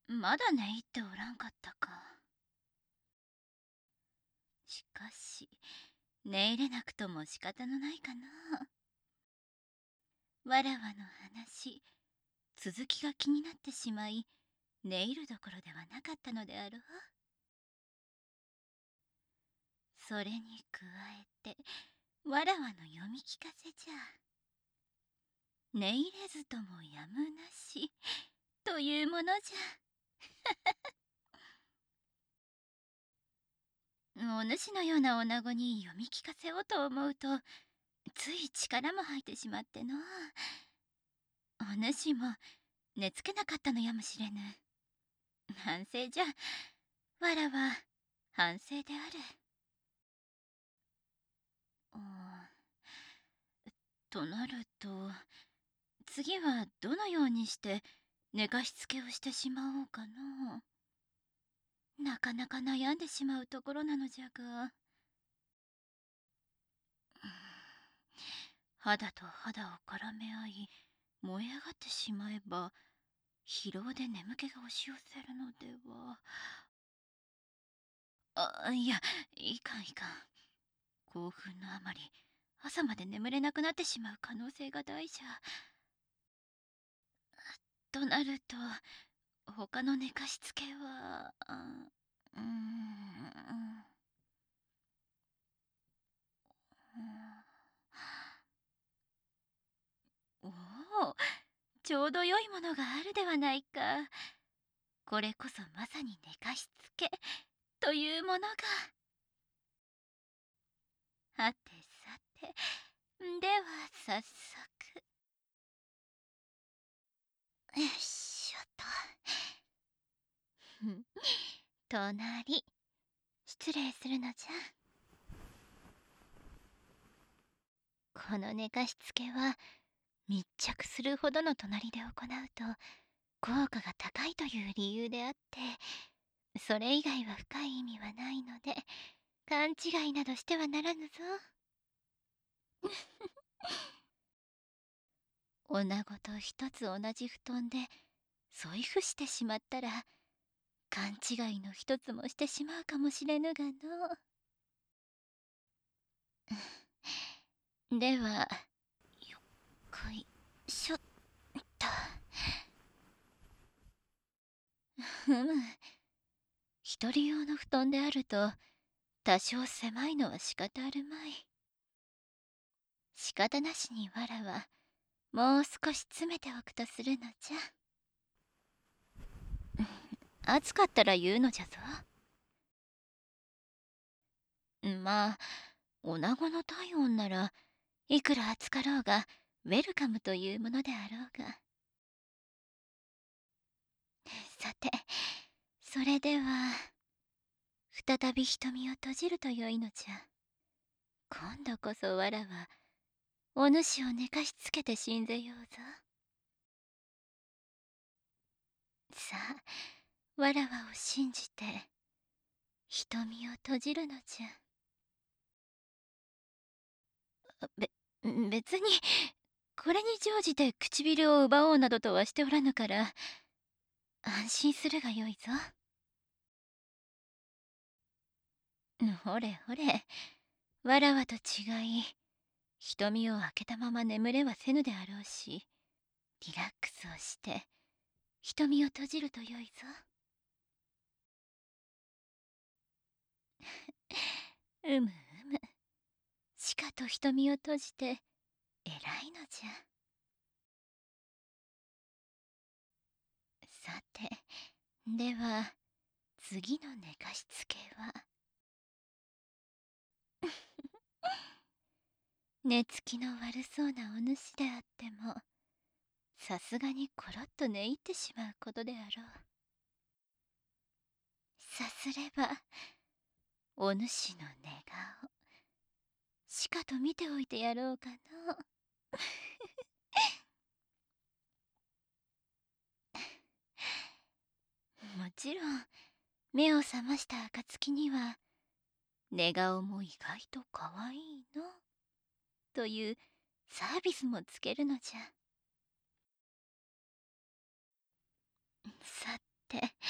まだ寝入っておらんかったか。しかし寝入れなくとも仕方のないかな。わらわの話、続きが気になってしまい、寝入るどころではなかったのであろう。それに加えてわらわの読み聞かせじゃ。寝入れずともやむなしというものじゃ。お主のような女子に読み聞かせようと思うと、つい力も入ってしまっての。お主も寝つけなかったのやもしれぬ。反省じゃ。わらは反省である。となると、次はどのようにして寝かしつけをしてしまおうかの。なかなか悩んでしまうところなのじゃが。肌と肌を絡め合い燃え上がってしまえば、疲労で眠気が押し寄せるのでは。いや、いかんいかん。興奮のあまり朝まで眠れなくなってしまう可能性が大じゃ。となると他の寝かしつけはうーんおお、ちょうど良いものがあるではないか。これこそまさに寝かしつけというものが。はてさて、では早速。よいしょと。隣、失礼するのじゃ。この寝かしつけは密着するほどの隣で行うと効果が高いという理由であって、それ以外は深い意味はないので勘違いなどしてはならぬぞ。女子と一つ同じ布団で添い伏してしまったら勘違いの一つもしてしまうかもしれぬがの。ではよっこいしょっと。ふむ、一人用の布団であると多少狭いのは仕方あるまい。仕方なしにわらはもう少し詰めておくとするのじゃ。暑かったら言うのじゃぞ。まあ女子の体温ならいくら暑かろうがウェルカムというものであろうが。さて、それでは再び瞳を閉じるとよいのじゃ。今度こそわらはお主を寝かしつけて死んぜようぞ。さあ、わらわを信じて瞳を閉じるのじゃ。べ別にこれに乗じて唇を奪おうなどとはしておらぬから安心するがよいぞ。ほれほれ、わらわと違い瞳を開けたまま眠れはせぬであろうし、リラックスをして瞳を閉じるとよいぞ。うむうむ、しかと瞳を閉じて偉いのじゃ。さて、では次の寝かしつけは寝つきの悪そうなお主であってもさすがにコロッと寝入ってしまうことであろう。さすればお主の寝顔しかと見ておいてやろうかの。もちろん目を覚ました暁には寝顔も意外と可愛いのというサービスもつけるのじゃ。さて、